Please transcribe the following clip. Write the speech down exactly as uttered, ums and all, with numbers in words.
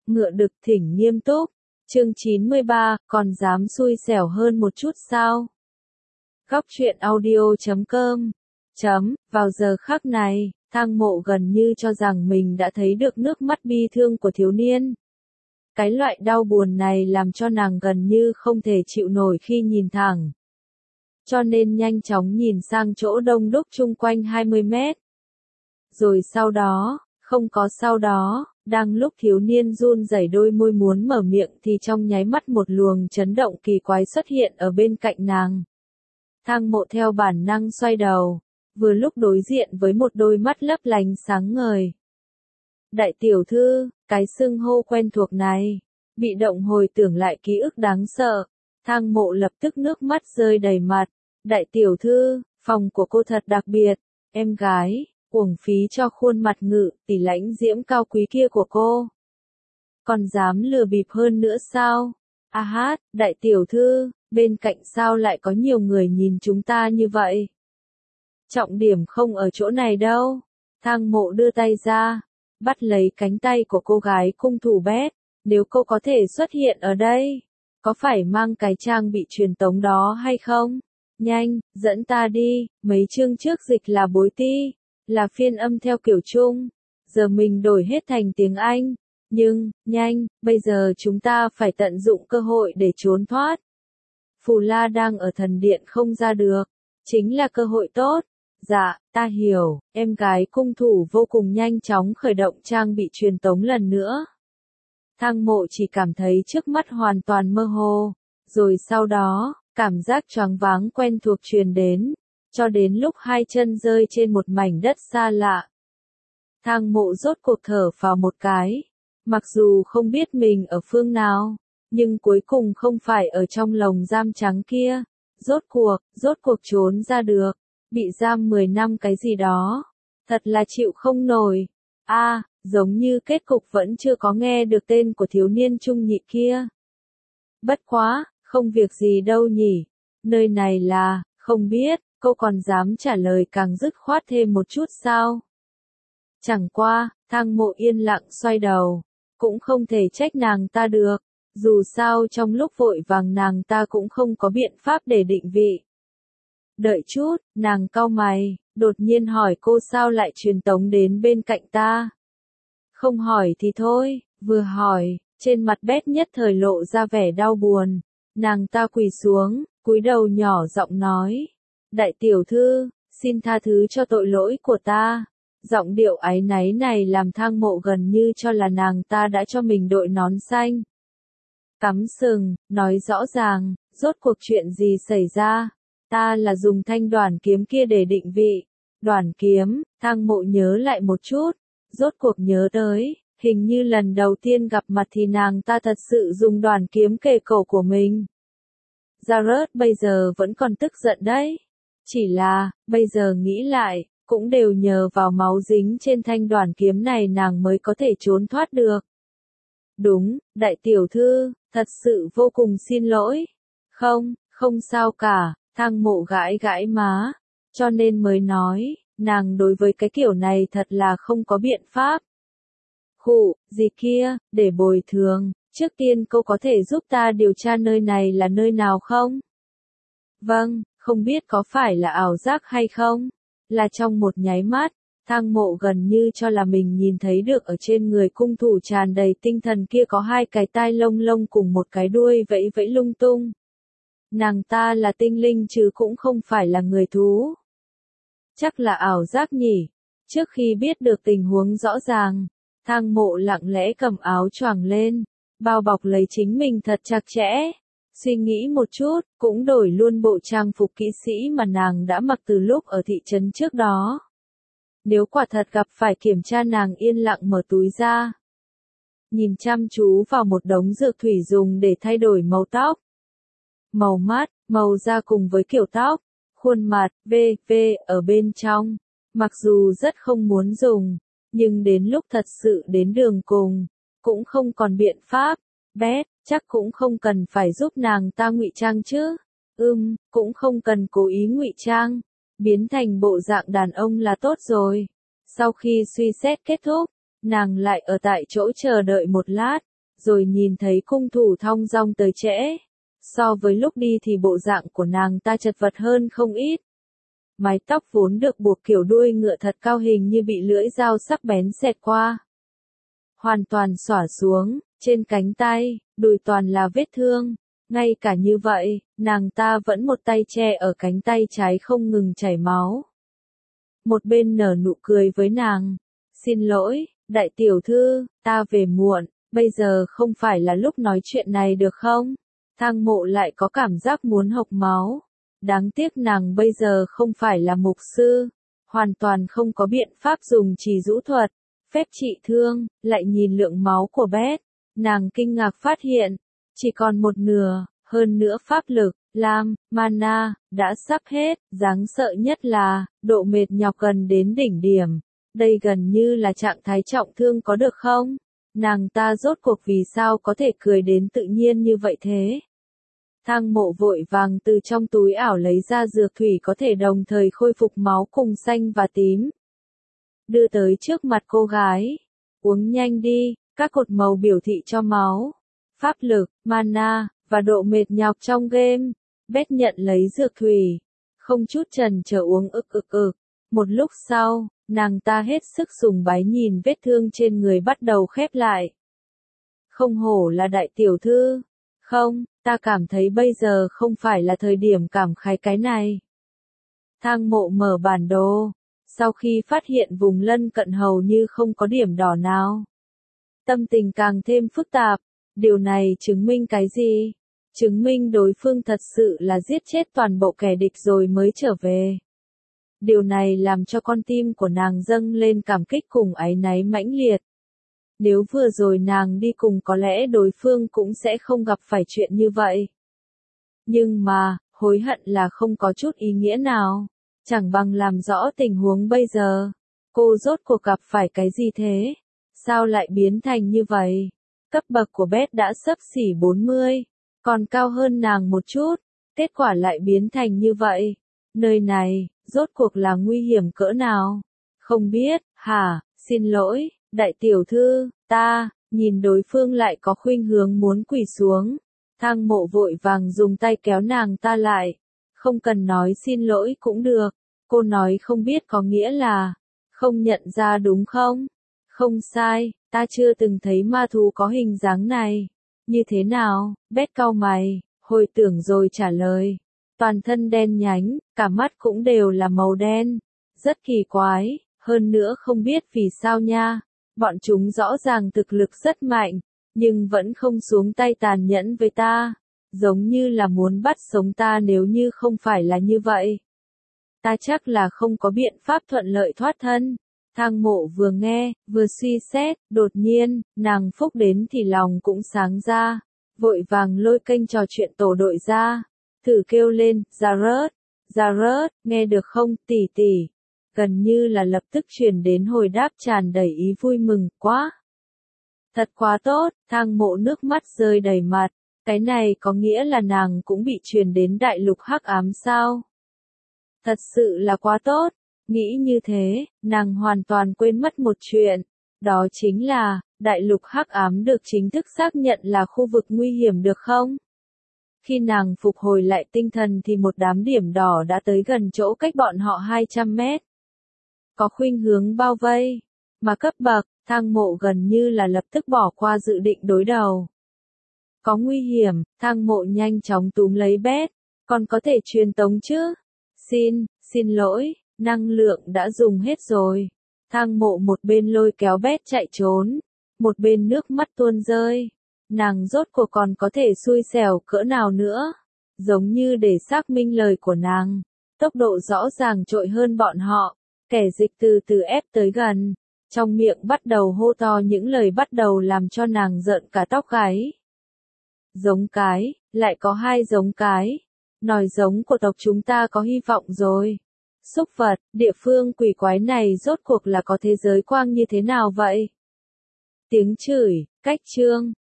Ngựa đực thỉnh nghiêm túc. Chương chín mươi ba, còn dám xui xẻo hơn một chút sao? Góc truyện audio chấm com. Chấm, vào giờ khắc này, Thang Mộ gần như cho rằng mình đã thấy được nước mắt bi thương của thiếu niên. Cái loại đau buồn này làm cho nàng gần như không thể chịu nổi khi nhìn thẳng. Cho nên nhanh chóng nhìn sang chỗ đông đúc chung quanh hai mươi mét. Rồi sau đó, không có sau đó, đang lúc thiếu niên run rẩy đôi môi muốn mở miệng thì trong nháy mắt một luồng chấn động kỳ quái xuất hiện ở bên cạnh nàng. Thang Mộ theo bản năng xoay đầu, vừa lúc đối diện với một đôi mắt lấp lánh sáng ngời. Đại tiểu thư, cái xưng hô quen thuộc này, bị động hồi tưởng lại ký ức đáng sợ. Thang Mộ lập tức nước mắt rơi đầy mặt. Đại tiểu thư, phòng của cô thật đặc biệt, em gái, uổng phí cho khuôn mặt ngự tỷ lãnh diễm cao quý kia của cô. Còn dám lừa bịp hơn nữa sao? A hát, đại tiểu thư, bên cạnh sao lại có nhiều người nhìn chúng ta như vậy? Trọng điểm không ở chỗ này đâu. Thang Mộ đưa tay ra, bắt lấy cánh tay của cô gái cung thủ bét. Nếu cô có thể xuất hiện ở đây, có phải mang cái trang bị truyền tống đó hay không? Nhanh, dẫn ta đi. Mấy chương trước dịch là bối ti, là phiên âm theo kiểu Trung. Giờ mình đổi hết thành tiếng Anh. Nhưng, nhanh, bây giờ chúng ta phải tận dụng cơ hội để trốn thoát. Phù La đang ở thần điện không ra được. Chính là cơ hội tốt. Dạ, ta hiểu. Em gái cung thủ vô cùng nhanh chóng khởi động trang bị truyền tống lần nữa. Thang Mộ chỉ cảm thấy trước mắt hoàn toàn mơ hồ. Rồi sau đó, cảm giác choáng váng quen thuộc truyền đến. Cho đến lúc hai chân rơi trên một mảnh đất xa lạ. Thang Mộ rốt cuộc thở vào một cái. Mặc dù không biết mình ở phương nào, nhưng cuối cùng không phải ở trong lồng giam trắng kia. Rốt cuộc, rốt cuộc trốn ra được. Bị giam mười năm cái gì đó. Thật là chịu không nổi. A, à, giống như kết cục vẫn chưa có nghe được tên của thiếu niên trung nhị kia. Bất quá, không việc gì đâu nhỉ. Nơi này là, không biết, cô còn dám trả lời càng dứt khoát thêm một chút sao? Chẳng qua, Thang Mộ yên lặng xoay đầu. Cũng không thể trách nàng ta được. Dù sao trong lúc vội vàng nàng ta cũng không có biện pháp để định vị. Đợi chút, nàng cau mày, đột nhiên hỏi cô sao lại truyền tống đến bên cạnh ta. Không hỏi thì thôi, vừa hỏi, trên mặt Bét nhất thời lộ ra vẻ đau buồn. Nàng ta quỳ xuống, cúi đầu nhỏ giọng nói. Đại tiểu thư, xin tha thứ cho tội lỗi của ta. Giọng điệu áy náy này làm Thang Mộ gần như cho là nàng ta đã cho mình đội nón xanh. Cắm sừng, nói rõ ràng, rốt cuộc chuyện gì xảy ra. Ta là dùng thanh đoản kiếm kia để định vị. Đoản kiếm, Thang Mộ nhớ lại một chút. Rốt cuộc nhớ tới, hình như lần đầu tiên gặp mặt thì nàng ta thật sự dùng đoản kiếm kề cổ của mình. Jared bây giờ vẫn còn tức giận đấy. Chỉ là, bây giờ nghĩ lại, cũng đều nhờ vào máu dính trên thanh đoản kiếm này nàng mới có thể trốn thoát được. Đúng, đại tiểu thư, thật sự vô cùng xin lỗi. Không, không sao cả, Thang Mộ gãi gãi má. Cho nên mới nói, nàng đối với cái kiểu này thật là không có biện pháp. Khụ, gì kia, để bồi thường, trước tiên cô có thể giúp ta điều tra nơi này là nơi nào không? Vâng, không biết có phải là ảo giác hay không? Là trong một nháy mắt, Thang Mộ gần như cho là mình nhìn thấy được ở trên người cung thủ tràn đầy tinh thần kia có hai cái tai lông lông cùng một cái đuôi vẫy vẫy lung tung. Nàng ta là tinh linh chứ cũng không phải là người thú. Chắc là ảo giác nhỉ. Trước khi biết được tình huống rõ ràng, Thang Mộ lặng lẽ cầm áo choàng lên, bao bọc lấy chính mình thật chặt chẽ. Suy nghĩ một chút, cũng đổi luôn bộ trang phục kỹ sĩ mà nàng đã mặc từ lúc ở thị trấn trước đó. Nếu quả thật gặp phải kiểm tra nàng yên lặng mở túi ra. Nhìn chăm chú vào một đống dược thủy dùng để thay đổi màu tóc. Màu mắt, màu da cùng với kiểu tóc, khuôn mặt, vê vê ở bên trong. Mặc dù rất không muốn dùng, nhưng đến lúc thật sự đến đường cùng, cũng không còn biện pháp. Bét, chắc cũng không cần phải giúp nàng ta ngụy trang chứ. Ừm, cũng không cần cố ý ngụy trang. Biến thành bộ dạng đàn ông là tốt rồi. Sau khi suy xét kết thúc, nàng lại ở tại chỗ chờ đợi một lát. rồi nhìn thấy cung thủ thong dong tới trễ. So với lúc đi thì bộ dạng của nàng ta chật vật hơn không ít. Mái tóc vốn được buộc kiểu đuôi ngựa thật cao hình như bị lưỡi dao sắc bén xẹt qua. Hoàn toàn xõa xuống, trên cánh tay, đùi toàn là vết thương. Ngay cả như vậy, nàng ta vẫn một tay che ở cánh tay trái không ngừng chảy máu. Một bên nở nụ cười với nàng. Xin lỗi, đại tiểu thư, ta về muộn, bây giờ không phải là lúc nói chuyện này được không? Thang Mộ lại có cảm giác muốn hộc máu. Đáng tiếc nàng bây giờ không phải là mục sư, hoàn toàn không có biện pháp dùng trì rũ thuật, phép trị thương, lại nhìn lượng máu của Beth. Nàng kinh ngạc phát hiện, chỉ còn một nửa, hơn nữa pháp lực, lam, mana, đã sắp hết, đáng sợ nhất là, độ mệt nhọc gần đến đỉnh điểm. Đây gần như là trạng thái trọng thương có được không? Nàng ta rốt cuộc vì sao có thể cười đến tự nhiên như vậy thế? Thang Mộ vội vàng từ trong túi ảo lấy ra dược thủy có thể đồng thời khôi phục máu cùng xanh và tím. Đưa tới trước mặt cô gái. Uống nhanh đi, các cột màu biểu thị cho máu, pháp lực, mana, và độ mệt nhọc trong game. Beth nhận lấy dược thủy. Không chút chần chờ uống ực ực ực. Một lúc sau, nàng ta hết sức sùng bái nhìn vết thương trên người bắt đầu khép lại. Không hổ là đại tiểu thư. Không, ta cảm thấy bây giờ không phải là thời điểm cảm khái cái này. Thang Mộ mở bản đồ. Sau khi phát hiện vùng lân cận hầu như không có điểm đỏ nào, tâm tình càng thêm phức tạp. Điều này chứng minh cái gì? Chứng minh đối phương thật sự là giết chết toàn bộ kẻ địch rồi mới trở về. Điều này làm cho con tim của nàng dâng lên cảm kích cùng áy náy mãnh liệt. Nếu vừa rồi nàng đi cùng có lẽ đối phương cũng sẽ không gặp phải chuyện như vậy. Nhưng mà, hối hận là không có chút ý nghĩa nào. Chẳng bằng làm rõ tình huống bây giờ. Cô rốt cuộc gặp phải cái gì thế? Sao lại biến thành như vậy? Cấp bậc của Beth đã xấp xỉ bốn mươi, còn cao hơn nàng một chút. Kết quả lại biến thành như vậy. Nơi này, rốt cuộc là nguy hiểm cỡ nào? Không biết, hả, xin lỗi, đại tiểu thư, ta, nhìn đối phương lại có khuynh hướng muốn quỳ xuống. Thang Mộ vội vàng dùng tay kéo nàng ta lại. Không cần nói xin lỗi cũng được. Cô nói không biết có nghĩa là, không nhận ra đúng không? Không sai, ta chưa từng thấy ma thú có hình dáng này. Như thế nào? Beth cau mày, hồi tưởng rồi trả lời. Toàn thân đen nhánh, cả mắt cũng đều là màu đen. Rất kỳ quái, hơn nữa không biết vì sao nha. Bọn chúng rõ ràng thực lực rất mạnh, nhưng vẫn không xuống tay tàn nhẫn với ta. Giống như là muốn bắt sống ta nếu như không phải là như vậy. Ta chắc là không có biện pháp thuận lợi thoát thân. Thang Mộ vừa nghe, vừa suy xét, đột nhiên, nàng phúc đến thì lòng cũng sáng ra. Vội vàng lôi kênh trò chuyện tổ đội ra. Thử kêu lên, Jared, Jared, nghe được không, tỷ tỷ. Gần như là lập tức truyền đến hồi đáp tràn đầy ý vui mừng, quá. Thật quá tốt, Thang Mộ nước mắt rơi đầy mặt. Cái này có nghĩa là nàng cũng bị truyền đến đại lục hắc ám sao? Thật sự là quá tốt. Nghĩ như thế, nàng hoàn toàn quên mất một chuyện. Đó chính là, đại lục hắc ám được chính thức xác nhận là khu vực nguy hiểm được không? Khi nàng phục hồi lại tinh thần thì một đám điểm đỏ đã tới gần chỗ cách bọn họ hai trăm mét. Có khuynh hướng bao vây. Mà cấp bậc, Thang Mộ gần như là lập tức bỏ qua dự định đối đầu. Có nguy hiểm, Thang Mộ nhanh chóng túm lấy Beth. Còn có thể truyền tống chứ? Xin, xin lỗi, năng lượng đã dùng hết rồi. Thang Mộ một bên lôi kéo Beth chạy trốn, một bên nước mắt tuôn rơi. Nàng rốt cuộc còn có thể xui xẻo cỡ nào nữa? Giống như để xác minh lời của nàng, tốc độ rõ ràng trội hơn bọn họ. Kẻ dịch từ từ ép tới gần, trong miệng bắt đầu hô to những lời bắt đầu làm cho nàng rợn cả tóc gáy. Giống cái, lại có hai giống cái. Nòi giống của tộc chúng ta có hy vọng rồi. Súc vật, địa phương quỷ quái này rốt cuộc là có thế giới quang như thế nào vậy? Tiếng chửi, cách chương,